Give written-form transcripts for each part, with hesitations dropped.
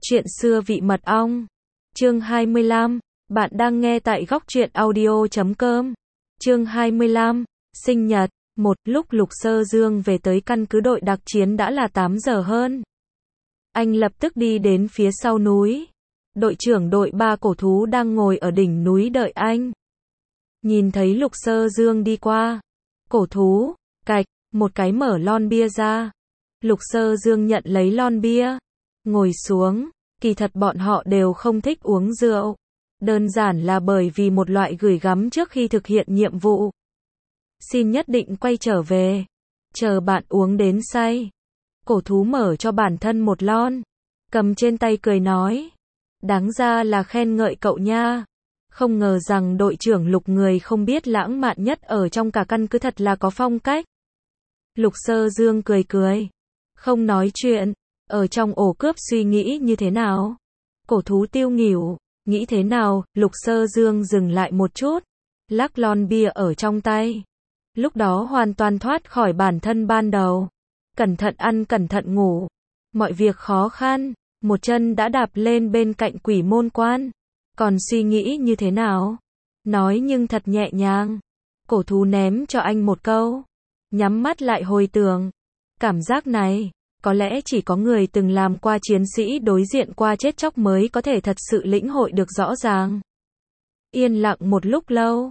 Chuyện xưa vị mật ong. Chương 25. Bạn đang nghe tại góc truyện audio.com. Chương 25. Sinh nhật. Một lúc Lục Sơ Dương về tới căn cứ đội đặc chiến đã là 8 giờ hơn. Anh lập tức đi đến phía sau núi. Đội trưởng đội 3 cổ thú đang ngồi ở đỉnh núi đợi anh. Nhìn thấy Lục Sơ Dương đi qua. Cổ thú, cạch, một cái mở lon bia ra. Lục Sơ Dương nhận lấy lon bia. Ngồi xuống, kỳ thật bọn họ đều không thích uống rượu. Đơn giản là bởi vì một loại gửi gắm trước khi thực hiện nhiệm vụ. Xin nhất định quay trở về. Chờ bạn uống đến say. Cổ thú mở cho bản thân một lon. Cầm trên tay cười nói. Đáng ra là khen ngợi cậu nha. Không ngờ rằng đội trưởng Lục người không biết lãng mạn nhất ở trong cả căn cứ thật là có phong cách. Lục Sơ Dương cười cười. Không nói chuyện. Ở trong ổ cướp suy nghĩ như thế nào? Cổ thú tiêu nghỉu. Nghĩ thế nào? Lục Sơ Dương dừng lại một chút. Lắc lon bia ở trong tay. Lúc đó hoàn toàn thoát khỏi bản thân ban đầu. Cẩn thận ăn cẩn thận ngủ. Mọi việc khó khăn. Một chân đã đạp lên bên cạnh quỷ môn quan. Còn suy nghĩ như thế nào? Nói nhưng thật nhẹ nhàng. Cổ thú ném cho anh một câu. Nhắm mắt lại hồi tưởng. Cảm giác này, có lẽ chỉ có người từng làm qua chiến sĩ đối diện qua chết chóc mới có thể thật sự lĩnh hội được rõ ràng. Yên lặng một lúc lâu.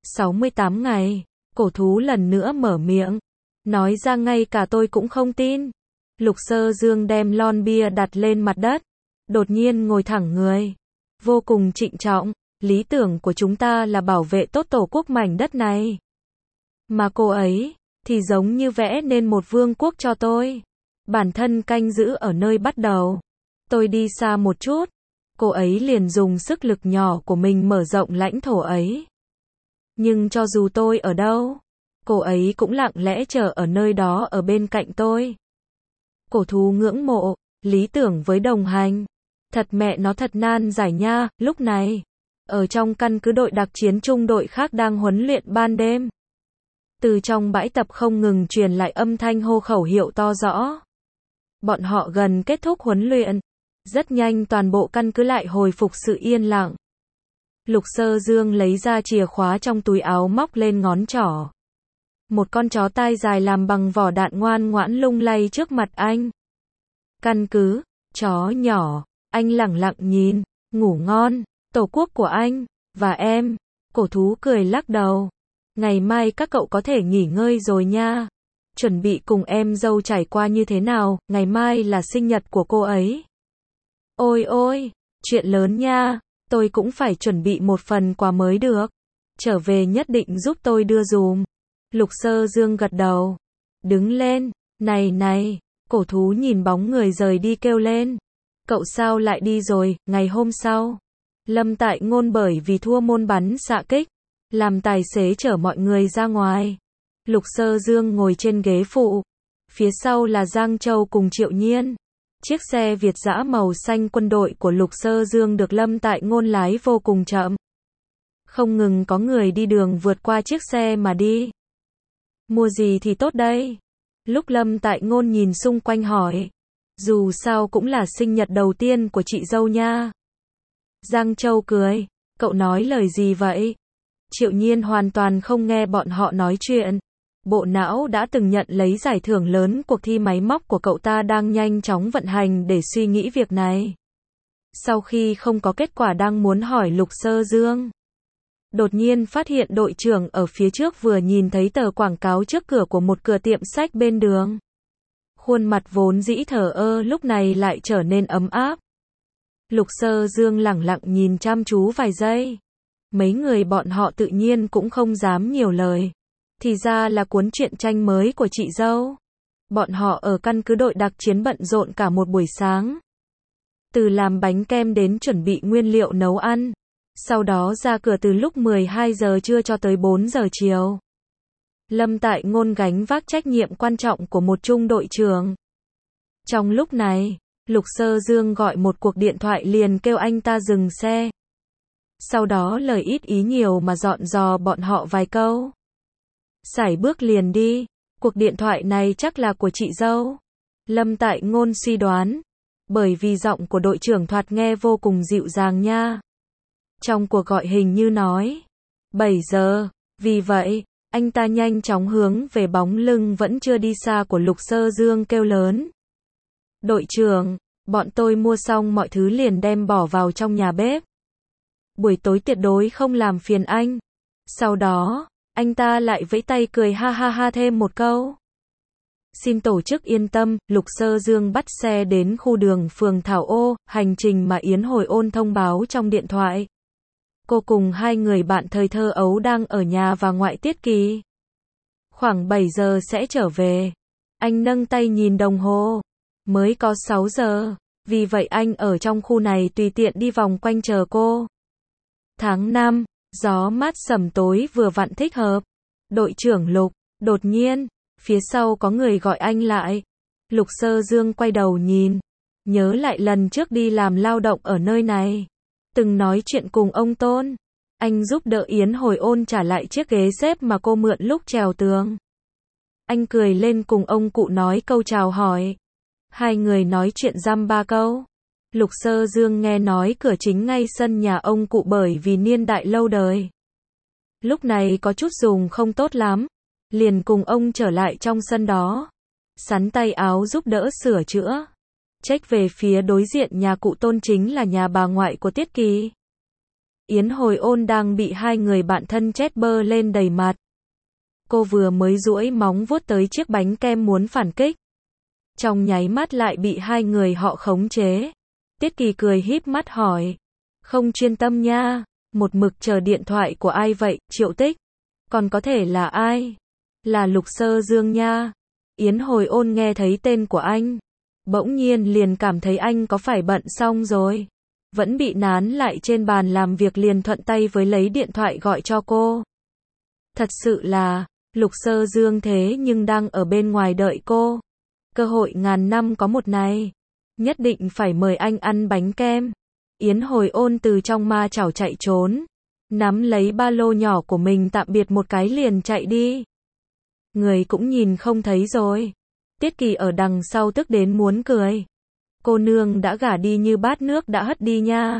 68 ngày, cổ thú lần nữa mở miệng. Nói ra ngay cả tôi cũng không tin. Lục Sơ Dương đem lon bia đặt lên mặt đất. Đột nhiên ngồi thẳng người. Vô cùng trịnh trọng. Lý tưởng của chúng ta là bảo vệ tốt tổ quốc mảnh đất này. Mà cô ấy, thì giống như vẽ nên một vương quốc cho tôi. Bản thân canh giữ ở nơi bắt đầu. Tôi đi xa một chút. Cô ấy liền dùng sức lực nhỏ của mình mở rộng lãnh thổ ấy. Nhưng cho dù tôi ở đâu, cô ấy cũng lặng lẽ chờ ở nơi đó ở bên cạnh tôi. Cổ thú ngưỡng mộ, lý tưởng với đồng hành. Thật mẹ nó thật nan giải nha. Lúc này, ở trong căn cứ đội đặc chiến trung đội khác đang huấn luyện ban đêm. Từ trong bãi tập không ngừng truyền lại âm thanh hô khẩu hiệu to rõ. Bọn họ gần kết thúc huấn luyện. Rất nhanh toàn bộ căn cứ lại hồi phục sự yên lặng. Lục Sơ Dương lấy ra chìa khóa trong túi áo móc lên ngón trỏ. Một con chó tai dài làm bằng vỏ đạn ngoan ngoãn lung lay trước mặt anh. Căn cứ, chó nhỏ, anh lẳng lặng nhìn, ngủ ngon, tổ quốc của anh, và em. Cổ thú cười lắc đầu. Ngày mai các cậu có thể nghỉ ngơi rồi nha. Chuẩn bị cùng em dâu trải qua như thế nào, ngày mai là sinh nhật của cô ấy. Ôi ôi, chuyện lớn nha, tôi cũng phải chuẩn bị một phần quà mới được. Trở về nhất định giúp tôi đưa dùm. Lục Sơ Dương gật đầu. Đứng lên, này này, cổ thú nhìn bóng người rời đi kêu lên. Cậu sao lại đi rồi? Ngày hôm sau, Lâm Tại Ngôn bởi vì thua môn bắn xạ kích, làm tài xế chở mọi người ra ngoài. Lục Sơ Dương ngồi trên ghế phụ. Phía sau là Giang Châu cùng Triệu Nhiên. Chiếc xe Việt dã màu xanh quân đội của Lục Sơ Dương được Lâm Tại Ngôn lái vô cùng chậm. Không ngừng có người đi đường vượt qua chiếc xe mà đi. Mua gì thì tốt đây? Lúc Lâm Tại Ngôn nhìn xung quanh hỏi. Dù sao cũng là sinh nhật đầu tiên của chị dâu nha. Giang Châu cười. Cậu nói lời gì vậy? Triệu Nhiên hoàn toàn không nghe bọn họ nói chuyện. Bộ não đã từng nhận lấy giải thưởng lớn cuộc thi máy móc của cậu ta đang nhanh chóng vận hành để suy nghĩ việc này. Sau khi không có kết quả đang muốn hỏi Lục Sơ Dương. Đột nhiên phát hiện đội trưởng ở phía trước vừa nhìn thấy tờ quảng cáo trước cửa của một cửa tiệm sách bên đường. Khuôn mặt vốn dĩ thờ ơ lúc này lại trở nên ấm áp. Lục Sơ Dương lẳng lặng nhìn chăm chú vài giây. Mấy người bọn họ tự nhiên cũng không dám nhiều lời. Thì ra là cuốn truyện tranh mới của chị dâu. Bọn họ ở căn cứ đội đặc chiến bận rộn cả một buổi sáng. Từ làm bánh kem đến chuẩn bị nguyên liệu nấu ăn. Sau đó ra cửa từ lúc 12 giờ trưa cho tới 4 giờ chiều. Lâm Tại Ngôn gánh vác trách nhiệm quan trọng của một trung đội trưởng. Trong lúc này, Lục Sơ Dương gọi một cuộc điện thoại liền kêu anh ta dừng xe. Sau đó lời ít ý nhiều mà dọn dò bọn họ vài câu. Sải bước liền đi. Cuộc điện thoại này chắc là của chị dâu. Lâm Tại Ngôn suy đoán. bởi vì giọng của đội trưởng thoạt nghe vô cùng dịu dàng nha. Trong cuộc gọi hình như nói 7 giờ, vì vậy, anh ta nhanh chóng hướng về bóng lưng vẫn chưa đi xa của Lục Sơ Dương kêu lớn. Đội trưởng, bọn tôi mua xong mọi thứ liền đem bỏ vào trong nhà bếp. Buổi tối tuyệt đối không làm phiền anh. Sau đó, anh ta lại vẫy tay cười ha ha ha thêm một câu. Xin tổ chức yên tâm, Lục Sơ Dương bắt xe đến khu đường phường Thảo Ô, hành trình mà Yến Hồi Ôn thông báo trong điện thoại. Cô cùng hai người bạn thời thơ ấu đang ở nhà và ngoại Tiết Kỳ. Khoảng 7 giờ sẽ trở về. Anh nâng tay nhìn đồng hồ. Mới có 6 giờ. Vì vậy anh ở trong khu này tùy tiện đi vòng quanh chờ cô. Tháng 5, gió mát sẩm tối vừa vặn thích hợp. Đội trưởng Lục, đột nhiên, phía sau có người gọi anh lại. Lục Sơ Dương quay đầu nhìn. Nhớ lại lần trước đi làm lao động ở nơi này. Từng nói chuyện cùng ông Tôn. Anh giúp đỡ Yến Hồi Ôn trả lại chiếc ghế xếp mà cô mượn lúc trèo tường. Anh cười lên cùng ông cụ nói câu chào hỏi. Hai người nói chuyện dăm ba câu. Lục Sơ Dương nghe nói cửa chính ngay sân nhà ông cụ bởi vì niên đại lâu đời. Lúc này có chút dùng không tốt lắm. Liền cùng ông trở lại trong sân đó. Sắn tay áo giúp đỡ sửa chữa. Check về phía đối diện nhà cụ Tôn chính là nhà bà ngoại của Tiết Kỳ. Yến Hồi Ôn đang bị hai người bạn thân chét bơ lên đầy mặt. Cô vừa mới duỗi móng vuốt tới chiếc bánh kem muốn phản kích. Trong nháy mắt lại bị hai người họ khống chế. Tiết Kỳ cười híp mắt hỏi. Không chuyên tâm nha, một mực chờ điện thoại của ai vậy, Triệu Tích? Còn có thể là ai? Là Lục Sơ Dương nha. Yến Hồi Ôn nghe thấy tên của anh. Bỗng nhiên liền cảm thấy anh có phải bận xong rồi. Vẫn bị nán lại trên bàn làm việc liền thuận tay với lấy điện thoại gọi cho cô. Thật sự là, Lục Sơ Dương thế nhưng đang ở bên ngoài đợi cô. Cơ hội ngàn năm có một này. Nhất định phải mời anh ăn bánh kem. Yến Hồi Ôn từ trong ma chảo chạy trốn. Nắm lấy ba lô nhỏ của mình tạm biệt một cái liền chạy đi. Người cũng nhìn không thấy rồi. Tiết Kỳ ở đằng sau tức đến muốn cười. Cô nương đã gả đi như bát nước đã hất đi nha.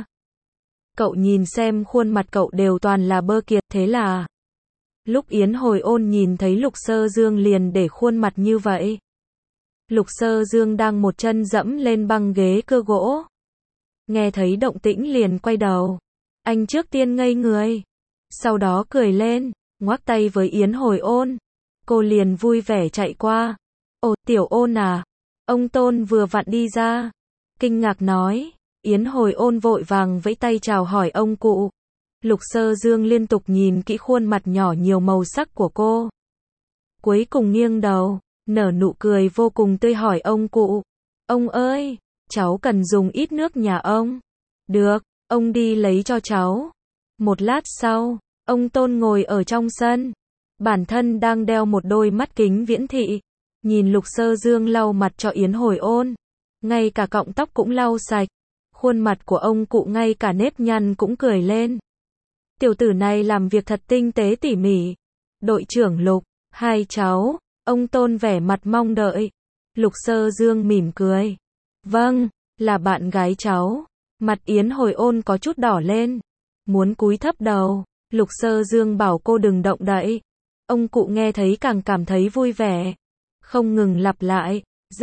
Cậu nhìn xem khuôn mặt cậu đều toàn là bơ kiệt, thế là. Lúc Yến Hồi Ôn nhìn thấy Lục Sơ Dương liền để khuôn mặt như vậy. Lục Sơ Dương đang một chân dẫm lên băng ghế cưa gỗ. Nghe thấy động tĩnh liền quay đầu. Anh trước tiên ngây người. Sau đó cười lên, ngoắc tay với Yến Hồi Ôn. Cô liền vui vẻ chạy qua. Ồ, Tiểu Ôn à? Ông Tôn vừa vặn đi ra. Kinh ngạc nói. Yến Hồi Ôn vội vàng vẫy tay chào hỏi ông cụ. Lục Sơ Dương liên tục nhìn kỹ khuôn mặt nhỏ nhiều màu sắc của cô. Cuối cùng nghiêng đầu, nở nụ cười vô cùng tươi hỏi ông cụ. Ông ơi, cháu cần dùng ít nước nhà ông. Được, ông đi lấy cho cháu. Một lát sau, ông Tôn ngồi ở trong sân. Bản thân đang đeo một đôi mắt kính viễn thị. Nhìn Lục Sơ Dương lau mặt cho Yến Hồi Ôn. Ngay cả cọng tóc cũng lau sạch. Khuôn mặt của ông cụ ngay cả nếp nhăn cũng cười lên. Tiểu tử này làm việc thật tinh tế tỉ mỉ. Đội trưởng Lục, hai cháu. Ông Tôn vẻ mặt mong đợi. Lục Sơ Dương mỉm cười. Vâng, là bạn gái cháu. Mặt Yến Hồi Ôn có chút đỏ lên. Muốn cúi thấp đầu. Lục Sơ Dương bảo cô đừng động đậy. Ông cụ nghe thấy càng cảm thấy vui vẻ. Không ngừng lặp lại.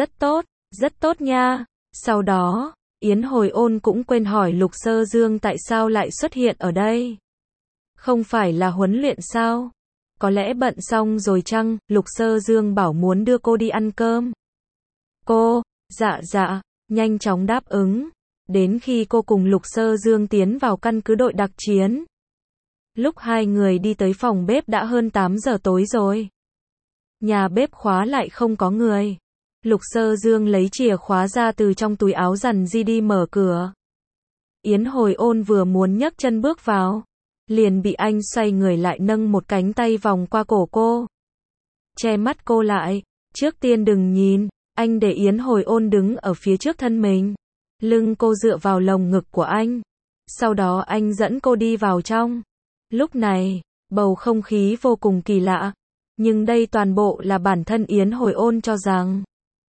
Rất tốt nha. Sau đó, Yến Hồi Ôn cũng quên hỏi Lục Sơ Dương tại sao lại xuất hiện ở đây. Không phải là huấn luyện sao? Có lẽ bận xong rồi chăng? Lục Sơ Dương bảo muốn đưa cô đi ăn cơm. Cô, dạ, nhanh chóng đáp ứng. Đến khi cô cùng Lục Sơ Dương tiến vào căn cứ đội đặc chiến. Lúc hai người đi tới phòng bếp đã hơn 8 giờ tối rồi. Nhà bếp khóa lại không có người. Lục Sơ Dương lấy chìa khóa ra từ trong túi áo dằn di đi mở cửa. Yến Hồi Ôn vừa muốn nhấc chân bước vào. Liền bị anh xoay người lại nâng một cánh tay vòng qua cổ cô. Che mắt cô lại. Trước tiên đừng nhìn. Anh để Yến Hồi Ôn đứng ở phía trước thân mình. Lưng cô dựa vào lồng ngực của anh. Sau đó anh dẫn cô đi vào trong. Lúc này, bầu không khí vô cùng kỳ lạ. Nhưng đây toàn bộ là bản thân Yến Hồi Ôn cho rằng.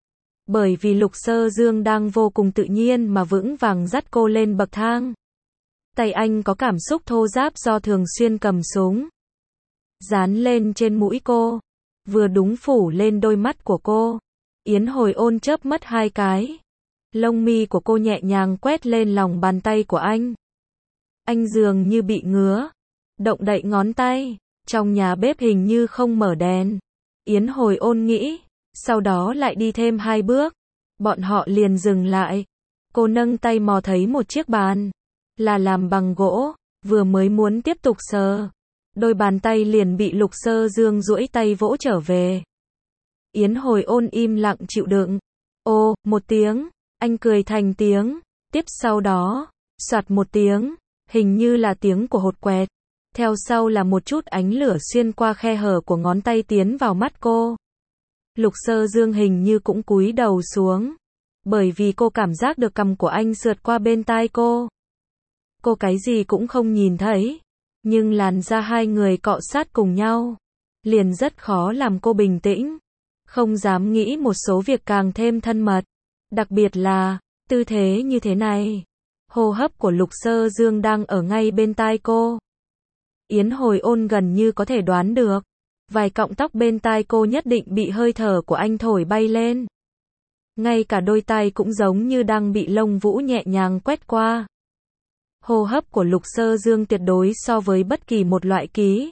Bởi vì Lục Sơ Dương đang vô cùng tự nhiên mà vững vàng dắt cô lên bậc thang. Tay anh có cảm xúc thô ráp do thường xuyên cầm súng. Dán lên trên mũi cô. Vừa đúng phủ lên đôi mắt của cô. Yến Hồi Ôn chớp mắt 2 cái. Lông mi của cô nhẹ nhàng quét lên lòng bàn tay của anh. Anh dường như bị ngứa. Động đậy ngón tay. Trong nhà bếp hình như không mở đèn. Yến Hồi Ôn nghĩ. Sau đó lại đi thêm 2 bước. Bọn họ liền dừng lại. Cô nâng tay mò thấy một chiếc bàn. Là làm bằng gỗ. Vừa mới muốn tiếp tục sờ. Đôi bàn tay liền bị Lục Sơ Dương duỗi tay vỗ trở về. Yến Hồi Ôn im lặng chịu đựng. Ô, một tiếng. Anh cười thành tiếng. Tiếp sau đó. Soạt một tiếng. Hình như là tiếng của hột quẹt. Theo sau là một chút ánh lửa xuyên qua khe hở của ngón tay tiến vào mắt cô. Lục Sơ Dương hình như cũng cúi đầu xuống. Bởi vì cô cảm giác được cằm của anh sượt qua bên tai cô. Cô cái gì cũng không nhìn thấy. Nhưng làn da hai người cọ sát cùng nhau. Liền rất khó làm cô bình tĩnh. Không dám nghĩ một số việc càng thêm thân mật. Đặc biệt là, tư thế như thế này. Hô hấp của Lục Sơ Dương đang ở ngay bên tai cô. Yến Hồi Ôn gần như có thể đoán được. Vài cọng tóc bên tai cô nhất định bị hơi thở của anh thổi bay lên. Ngay cả đôi tai cũng giống như đang bị lông vũ nhẹ nhàng quét qua. Hô hấp của Lục Sơ Dương tuyệt đối so với bất kỳ một loại ký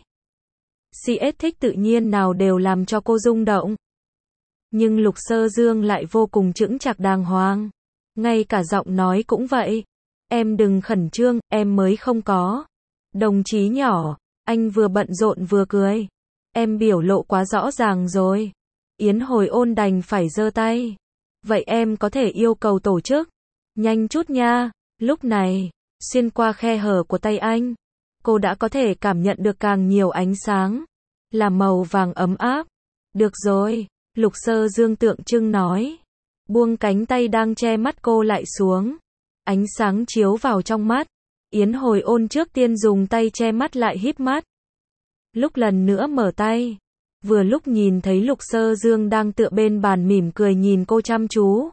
CS thích tự nhiên nào đều làm cho cô rung động. Nhưng Lục Sơ Dương lại vô cùng chững chạc đàng hoàng. Ngay cả giọng nói cũng vậy. Em đừng khẩn trương, em mới không có. Đồng chí nhỏ, anh vừa bận rộn vừa cười. Em biểu lộ quá rõ ràng rồi. Yến Hồi Ôn đành phải giơ tay. Vậy em có thể yêu cầu tổ chức. Nhanh chút nha. Lúc này, xuyên qua khe hở của tay anh, cô đã có thể cảm nhận được càng nhiều ánh sáng. Là màu vàng ấm áp. Được rồi, Lục Sơ Dương tượng trưng nói. Buông cánh tay đang che mắt cô lại xuống. Ánh sáng chiếu vào trong mắt. Yến Hồi Ôn trước tiên dùng tay che mắt lại híp mắt. Lúc lần nữa mở tay. Vừa lúc nhìn thấy Lục Sơ Dương đang tựa bên bàn mỉm cười nhìn cô chăm chú.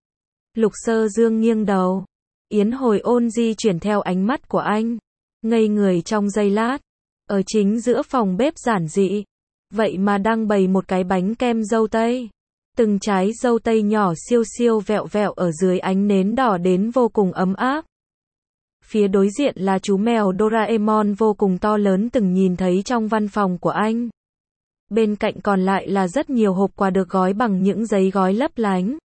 Lục Sơ Dương nghiêng đầu. Yến Hồi Ôn di chuyển theo ánh mắt của anh. Ngây người trong giây lát. Ở chính giữa phòng bếp giản dị. Vậy mà đang bày một cái bánh kem dâu tây. Từng trái dâu tây nhỏ siêu siêu vẹo vẹo ở dưới ánh nến đỏ đến vô cùng ấm áp. Phía đối diện là chú mèo Doraemon vô cùng to lớn từng nhìn thấy trong văn phòng của anh. Bên cạnh còn lại là rất nhiều hộp quà được gói bằng những giấy gói lấp lánh.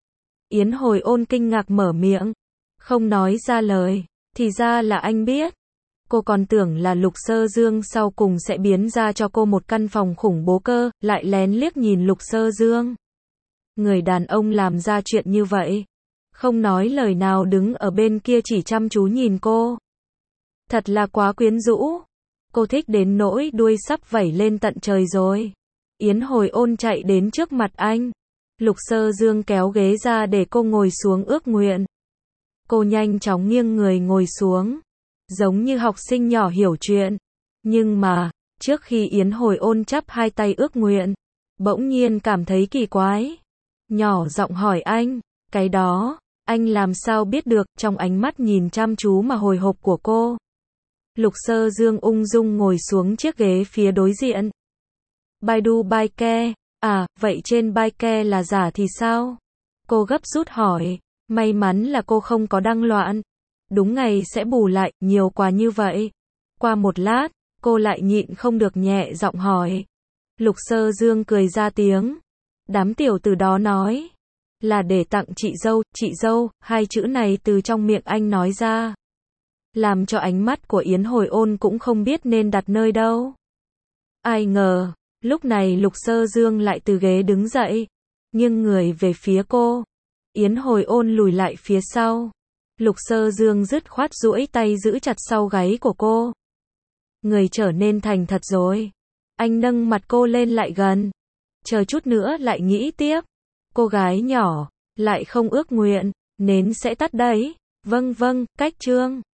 Yến Hồi Ôn kinh ngạc mở miệng. Không nói ra lời. Thì ra là anh biết. Cô còn tưởng là Lục Sơ Dương sau cùng sẽ biến ra cho cô một căn phòng khủng bố cơ, lại lén liếc nhìn Lục Sơ Dương. Người đàn ông làm ra chuyện như vậy. Không nói lời nào đứng ở bên kia chỉ chăm chú nhìn cô. Thật là quá quyến rũ. Cô thích đến nỗi đuôi sắp vẩy lên tận trời rồi. Yến Hồi Ôn chạy đến trước mặt anh. Lục Sơ Dương kéo ghế ra để cô ngồi xuống ước nguyện. Cô nhanh chóng nghiêng người ngồi xuống. Giống như học sinh nhỏ hiểu chuyện. Nhưng mà, trước khi Yến Hồi Ôn chắp hai tay ước nguyện, bỗng nhiên cảm thấy kỳ quái. Nhỏ giọng hỏi anh, cái đó, anh làm sao biết được, trong ánh mắt nhìn chăm chú mà hồi hộp của cô. Lục Sơ Dương ung dung ngồi xuống chiếc ghế phía đối diện. Baidu Baike, à, vậy trên Baike là giả thì sao? Cô gấp rút hỏi, may mắn là cô không có đăng loạn. Đúng ngày sẽ bù lại, nhiều quà như vậy. Qua một lát, cô lại nhịn không được nhẹ giọng hỏi. Lục Sơ Dương cười ra tiếng. Đám tiểu tử đó nói. Là để tặng chị dâu, hai chữ này từ trong miệng anh nói ra. Làm cho ánh mắt của Yến Hồi Ôn cũng không biết nên đặt nơi đâu. Ai ngờ, lúc này Lục Sơ Dương lại từ ghế đứng dậy. Nghiêng người về phía cô. Yến Hồi Ôn lùi lại phía sau. Lục Sơ Dương dứt khoát duỗi tay giữ chặt sau gáy của cô. Người trở nên thành thật rồi. Anh nâng mặt cô lên lại gần. Chờ chút nữa lại nghĩ tiếp. Cô gái nhỏ, lại không ước nguyện, nến sẽ tắt đấy. Vâng vâng, cách chương.